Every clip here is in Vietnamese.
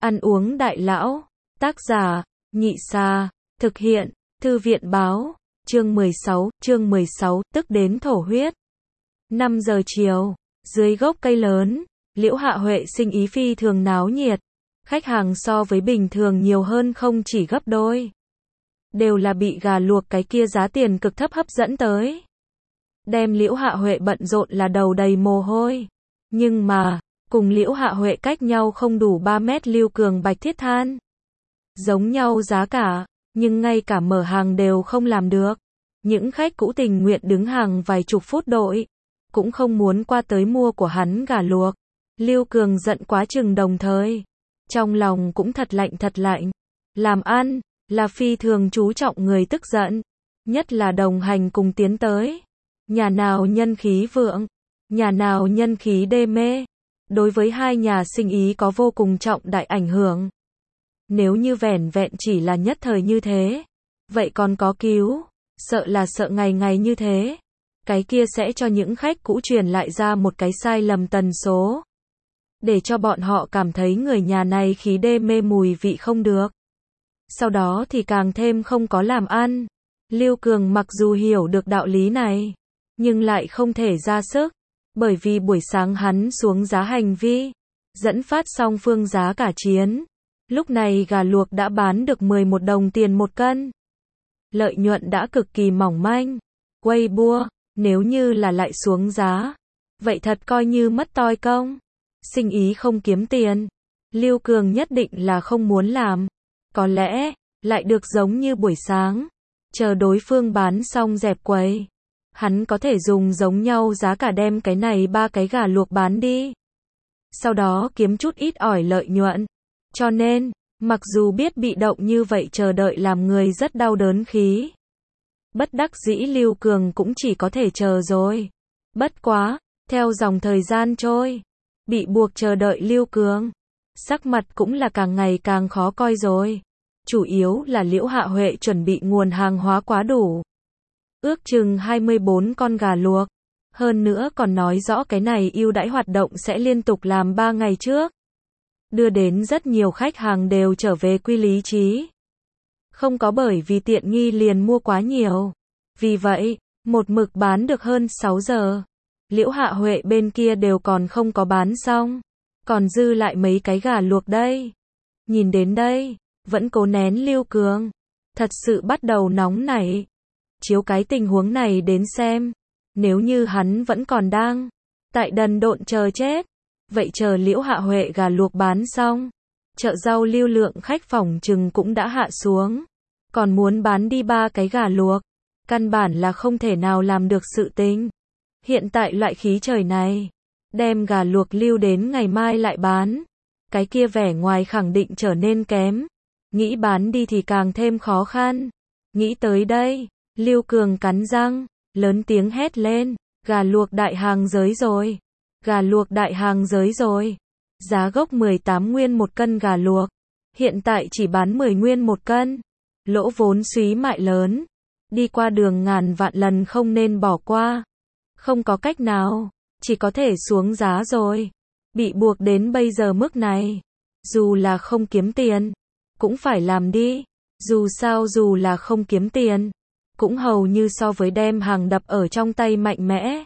Ăn uống đại lão, tác giả, Nhị Sa, thực hiện, Thư viện báo, chương 16, tức đến thổ huyết. 5 giờ chiều, dưới gốc cây lớn, Liễu Hạ Huệ sinh ý phi thường náo nhiệt, khách hàng so với bình thường nhiều hơn không chỉ gấp đôi. Đều là bị gà luộc cái kia giá tiền cực thấp hấp dẫn tới. Đem Liễu Hạ Huệ bận rộn là đầu đầy mồ hôi. Nhưng mà, cùng Liễu Hạ Huệ cách nhau không đủ 3 mét Lưu Cường Bạch thiết than. Giống nhau giá cả, nhưng ngay cả mở hàng đều không làm được. Những khách cũ tình nguyện đứng hàng vài chục phút đội, cũng không muốn qua tới mua của hắn gà luộc. Lưu Cường giận quá chừng đồng thời. Trong lòng cũng thật lạnh. Làm ăn, là phi thường chú trọng người tức giận. Nhất là đồng hành cùng tiến tới. Nhà nào nhân khí vượng, nhà nào nhân khí đê mê. Đối với hai nhà sinh ý có vô cùng trọng đại ảnh hưởng. Nếu như vẻn vẹn chỉ là nhất thời như thế, vậy còn có cứu, sợ là sợ ngày ngày như thế. Cái kia sẽ cho những khách cũ truyền lại ra một cái sai lầm tần số. Để cho bọn họ cảm thấy người nhà này khí đê mê mùi vị không được. Sau đó thì càng thêm không có làm ăn. Lưu Cường mặc dù hiểu được đạo lý này, nhưng lại không thể ra sức. Bởi vì buổi sáng hắn xuống giá hành vi, dẫn phát song phương giá cả chiến. Lúc này gà luộc đã bán được 11 đồng tiền một cân. Lợi nhuận đã cực kỳ mỏng manh. Weibo, nếu như là lại xuống giá, vậy thật coi như mất toi công. Sinh ý không kiếm tiền, Lưu Cường nhất định là không muốn làm. Có lẽ, lại được giống như buổi sáng, chờ đối phương bán xong dẹp quầy. Hắn có thể dùng giống nhau giá cả đem cái này 3 cái gà luộc bán đi. Sau đó kiếm chút ít ỏi lợi nhuận. Cho nên, mặc dù biết bị động như vậy chờ đợi làm người rất đau đớn khí. Bất đắc dĩ Lưu Cường cũng chỉ có thể chờ rồi. Bất quá, theo dòng thời gian trôi, bị buộc chờ đợi Lưu Cường, sắc mặt cũng là càng ngày càng khó coi rồi. Chủ yếu là Liễu Hạ Huệ chuẩn bị nguồn hàng hóa quá đủ. Ước chừng 24 con gà luộc. Hơn nữa còn nói rõ cái này ưu đãi hoạt động sẽ liên tục làm 3 ngày trước. Đưa đến rất nhiều khách hàng đều trở về quy lý trí. Không có bởi vì tiện nghi liền mua quá nhiều. Vì vậy, một mực bán được hơn 6 giờ. Liễu Hạ Huệ bên kia đều còn không có bán xong. Còn dư lại mấy cái gà luộc đây. Nhìn đến đây, vẫn cố nén Lưu Cường. Thật sự bắt đầu nóng nảy. Chiếu cái tình huống này đến xem, nếu như hắn vẫn còn đang tại đần độn chờ chết, vậy chờ Liễu Hạ Huệ gà luộc bán xong, chợ rau lưu lượng khách phỏng chừng cũng đã hạ xuống, còn muốn bán đi 3 cái gà luộc, căn bản là không thể nào làm được sự tình. Hiện tại loại khí trời này, đem gà luộc lưu đến ngày mai lại bán, cái kia vẻ ngoài khẳng định trở nên kém, nghĩ bán đi thì càng thêm khó khăn. Nghĩ tới đây, Lưu Cường cắn răng, lớn tiếng hét lên, gà luộc đại hàng giới rồi, gà luộc đại hàng giới rồi. Giá gốc 18 nguyên một cân gà luộc, hiện tại chỉ bán 10 nguyên một cân. Lỗ vốn súy mại lớn, đi qua đường ngàn vạn lần không nên bỏ qua. Không có cách nào, chỉ có thể xuống giá rồi. Bị buộc đến bây giờ mức này, dù là không kiếm tiền, cũng phải làm đi. Dù sao dù là không kiếm tiền, cũng hầu như so với đem hàng đập ở trong tay mạnh mẽ.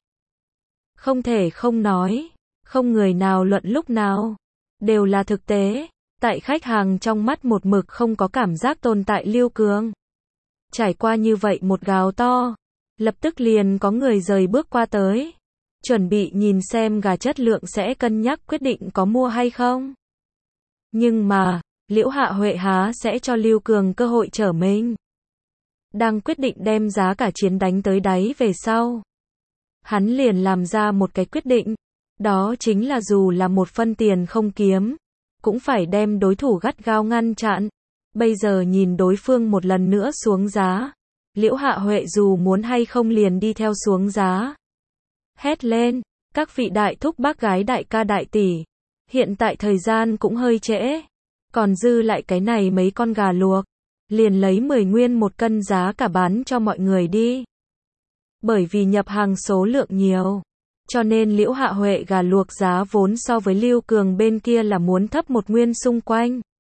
Không thể không nói, không người nào luận lúc nào, đều là thực tế. Tại khách hàng trong mắt một mực không có cảm giác tồn tại Lưu Cường. Trải qua như vậy một gào to, lập tức liền có người rời bước qua tới, chuẩn bị nhìn xem gà chất lượng sẽ cân nhắc quyết định có mua hay không. Nhưng mà, Liễu Hạ Huệ há sẽ cho Lưu Cường cơ hội trở mình. Đang quyết định đem giá cả chiến đánh tới đáy về sau, hắn liền làm ra một cái quyết định, đó chính là dù là một phân tiền không kiếm, cũng phải đem đối thủ gắt gao ngăn chặn. Bây giờ nhìn đối phương một lần nữa xuống giá, Liễu Hạ Huệ dù muốn hay không liền đi theo xuống giá. Hét lên, các vị đại thúc bác gái đại ca đại tỷ, hiện tại thời gian cũng hơi trễ, còn dư lại cái này mấy con gà luộc, liền lấy 10 nguyên một cân giá cả bán cho mọi người đi. Bởi vì nhập hàng số lượng nhiều, cho nên Liễu Hạ Huệ gà luộc giá vốn so với Lưu Cường bên kia là muốn thấp 1 nguyên xung quanh.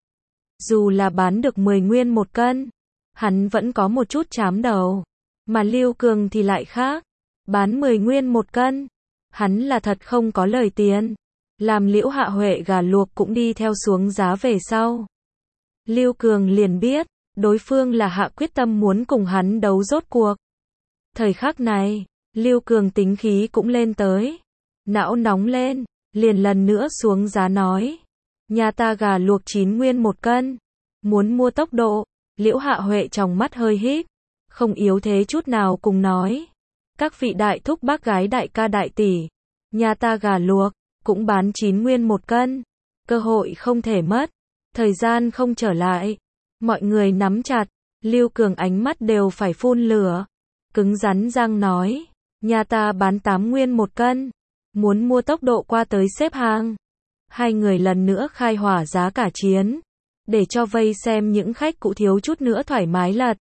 Dù là bán được 10 nguyên một cân, hắn vẫn có một chút chám đầu. Mà Lưu Cường thì lại khác. Bán 10 nguyên một cân, hắn là thật không có lời tiền. Làm Liễu Hạ Huệ gà luộc cũng đi theo xuống giá về sau. Lưu Cường liền biết, đối phương là hạ quyết tâm muốn cùng hắn đấu rốt cuộc. Thời khắc này, Lưu Cường tính khí cũng lên tới. Não nóng lên, liền lần nữa xuống giá nói. Nhà ta gà luộc 9 nguyên một cân. Muốn mua tốc độ, Liễu Hạ Huệ trong mắt hơi híp, không yếu thế chút nào cùng nói. Các vị đại thúc bác gái đại ca đại tỷ, nhà ta gà luộc, cũng bán 9 nguyên một cân. Cơ hội không thể mất, thời gian không trở lại. Mọi người nắm chặt, Lưu Cường ánh mắt đều phải phun lửa. Cứng rắn răng nói, nhà ta bán 8 nguyên một cân. Muốn mua tốc độ qua tới xếp hàng. Hai người lần nữa khai hỏa giá cả chiến. Để cho vây xem những khách cũ thiếu chút nữa thoải mái lật.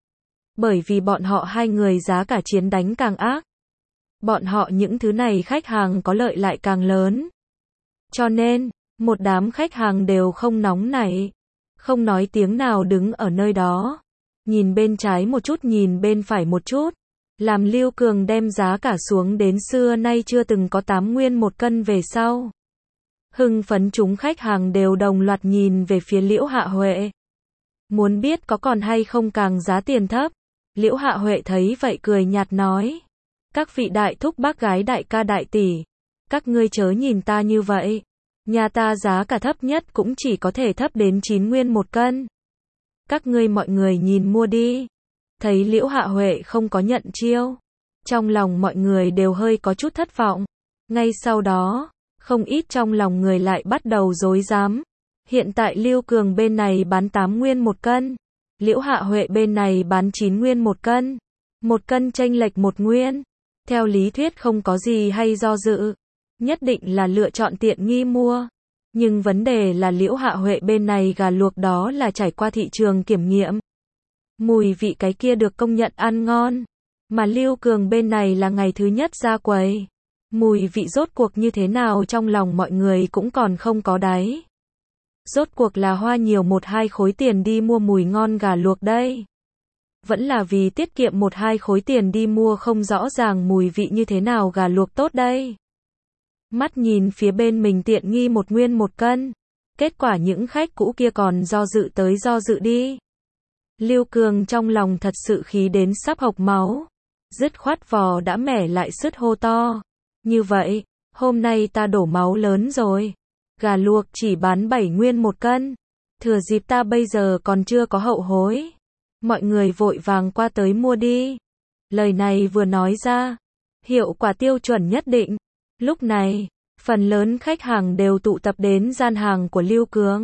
Bởi vì bọn họ hai người giá cả chiến đánh càng ác. Bọn họ những thứ này khách hàng có lợi lại càng lớn. Cho nên, một đám khách hàng đều không nóng nảy. Không nói tiếng nào đứng ở nơi đó. Nhìn bên trái một chút nhìn bên phải một chút. Làm Lưu Cường đem giá cả xuống đến xưa nay chưa từng có 8 nguyên một cân về sau. Hưng phấn chúng khách hàng đều đồng loạt nhìn về phía Liễu Hạ Huệ. Muốn biết có còn hay không càng giá tiền thấp. Liễu Hạ Huệ thấy vậy cười nhạt nói. Các vị đại thúc bác gái đại ca đại tỷ. Các ngươi chớ nhìn ta như vậy. Nhà ta giá cả thấp nhất cũng chỉ có thể thấp đến 9 nguyên một cân. Các ngươi mọi người nhìn mua đi. Thấy Liễu Hạ Huệ không có nhận chiêu. Trong lòng mọi người đều hơi có chút thất vọng. Ngay sau đó, không ít trong lòng người lại bắt đầu rối rắm. Hiện tại Lưu Cường bên này bán 8 nguyên một cân. Liễu Hạ Huệ bên này bán 9 nguyên một cân. Một cân chênh lệch 1 nguyên. Theo lý thuyết không có gì hay do dự. Nhất định là lựa chọn tiện nghi mua. Nhưng vấn đề là Liễu Hạ Huệ bên này gà luộc đó là trải qua thị trường kiểm nghiệm. Mùi vị cái kia được công nhận ăn ngon. Mà Lưu Cường bên này là ngày thứ nhất ra quầy. Mùi vị rốt cuộc như thế nào trong lòng mọi người cũng còn không có đáy. Rốt cuộc là hoa nhiều 1-2 khối tiền đi mua mùi ngon gà luộc đây. Vẫn là vì tiết kiệm 1-2 khối tiền đi mua không rõ ràng mùi vị như thế nào gà luộc tốt đây. Mắt nhìn phía bên mình tiện nghi 1 nguyên một cân. Kết quả những khách cũ kia còn do dự tới do dự đi. Lưu Cường trong lòng thật sự khí đến sắp hộc máu. Dứt khoát vò đã mẻ lại sứt hô to. Như vậy, hôm nay ta đổ máu lớn rồi. Gà luộc chỉ bán 7 nguyên một cân. Thừa dịp ta bây giờ còn chưa có hậu hối. Mọi người vội vàng qua tới mua đi. Lời này vừa nói ra, hiệu quả tiêu chuẩn nhất định. Lúc này, phần lớn khách hàng đều tụ tập đến gian hàng của Lưu Cường.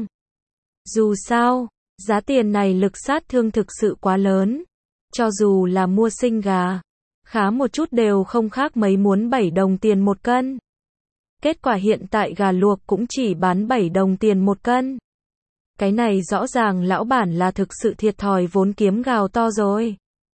Dù sao, giá tiền này lực sát thương thực sự quá lớn. Cho dù là mua sinh gà, khá một chút đều không khác mấy muốn 7 đồng tiền một cân. Kết quả hiện tại gà luộc cũng chỉ bán 7 đồng tiền một cân. Cái này rõ ràng lão bản là thực sự thiệt thòi vốn kiếm gào to rồi.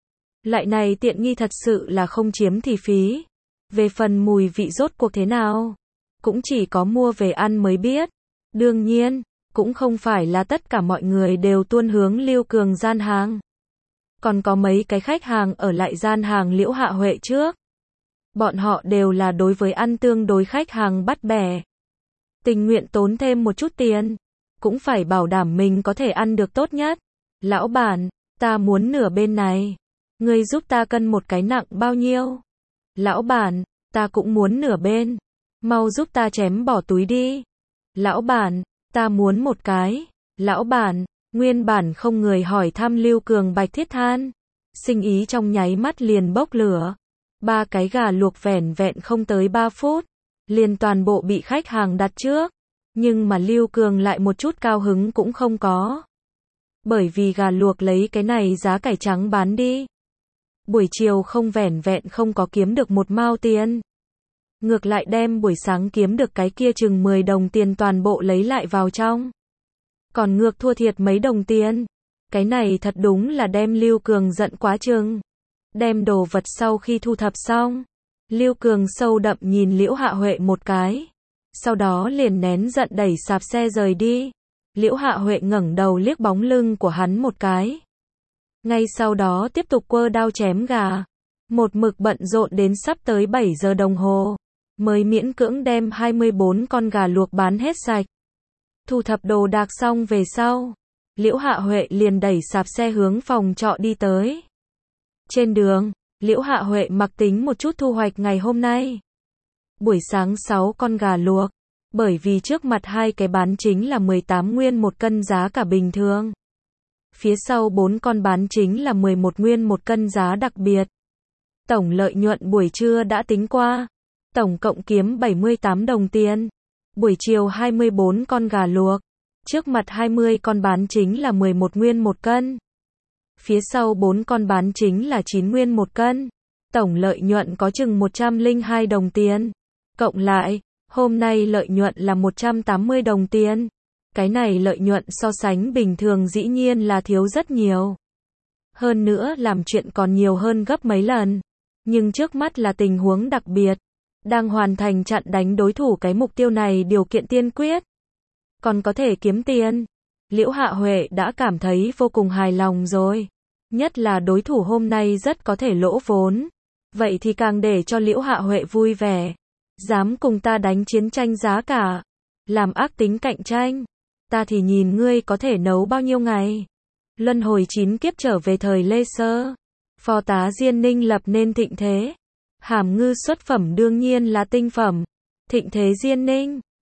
Lại này tiện nghi thật sự là không chiếm thì phí. Về phần mùi vị rốt cuộc thế nào, cũng chỉ có mua về ăn mới biết. Đương nhiên, cũng không phải là tất cả mọi người đều tuôn hướng Lưu Cường gian hàng. Còn có mấy cái khách hàng ở lại gian hàng Liễu Hạ Huệ trước. Bọn họ đều là đối với ăn tương đối khách hàng bắt bẻ. Tình nguyện tốn thêm một chút tiền, cũng phải bảo đảm mình có thể ăn được tốt nhất. Lão bản, ta muốn nửa bên này. Ngươi giúp ta cân một cái nặng bao nhiêu? Lão bản, ta cũng muốn nửa bên. Mau giúp ta chém bỏ túi đi. Lão bản, ta muốn một cái. Lão bản, nguyên bản không người hỏi thăm Lưu Cường bạch thiết than. Sinh ý trong nháy mắt liền bốc lửa. 3 cái gà luộc vẻn vẹn không tới 3 phút. Liền toàn bộ bị khách hàng đặt trước. Nhưng mà Lưu Cường lại một chút cao hứng cũng không có. Bởi vì gà luộc lấy cái này giá cải trắng bán đi. Buổi chiều không vẻn vẹn không có kiếm được 1 mao tiền. Ngược lại đem buổi sáng kiếm được cái kia chừng 10 đồng tiền toàn bộ lấy lại vào trong. Còn ngược thua thiệt mấy đồng tiền. Cái này thật đúng là đem Lưu Cường giận quá chừng. Đem đồ vật sau khi thu thập xong, Lưu Cường sâu đậm nhìn Liễu Hạ Huệ một cái. Sau đó liền nén giận đẩy sạp xe rời đi. Liễu Hạ Huệ ngẩng đầu liếc bóng lưng của hắn một cái. Ngay sau đó tiếp tục quơ đao chém gà. Một mực bận rộn đến sắp tới 7 giờ đồng hồ. Mới miễn cưỡng đem 24 con gà luộc bán hết sạch. Thu thập đồ đạc xong về sau. Liễu Hạ Huệ liền đẩy sạp xe hướng phòng trọ đi tới. Trên đường, Liễu Hạ Huệ mặc tính một chút thu hoạch ngày hôm nay. Buổi sáng 6 con gà luộc. Bởi vì trước mặt hai cái bán chính là 18 nguyên một cân giá cả bình thường. Phía sau 4 con bán chính là 11 nguyên một cân giá đặc biệt. Tổng lợi nhuận buổi trưa đã tính qua. Tổng cộng kiếm 78 đồng tiền. Buổi chiều 24 con gà luộc. Trước mặt 20 con bán chính là 11 nguyên một cân. Phía sau 4 con bán chính là 9 nguyên một cân. Tổng lợi nhuận có chừng 102 đồng tiền. Cộng lại, hôm nay lợi nhuận là 180 đồng tiền. Cái này lợi nhuận so sánh bình thường dĩ nhiên là thiếu rất nhiều. Hơn nữa làm chuyện còn nhiều hơn gấp mấy lần. Nhưng trước mắt là tình huống đặc biệt. Đang hoàn thành chặn đánh đối thủ, cái mục tiêu này điều kiện tiên quyết. Còn có thể kiếm tiền. Liễu Hạ Huệ đã cảm thấy vô cùng hài lòng rồi. Nhất là đối thủ hôm nay rất có thể lỗ vốn. Vậy thì càng để cho Liễu Hạ Huệ vui vẻ. Dám cùng ta đánh chiến tranh giá cả. Làm ác tính cạnh tranh. Ta thì nhìn ngươi có thể nấu bao nhiêu ngày. Luân hồi 9 kiếp trở về thời Lê Sơ. Phò tá Diên Ninh lập nên thịnh thế. Hàm ngư xuất phẩm đương nhiên là tinh phẩm. Thịnh thế Diên Ninh.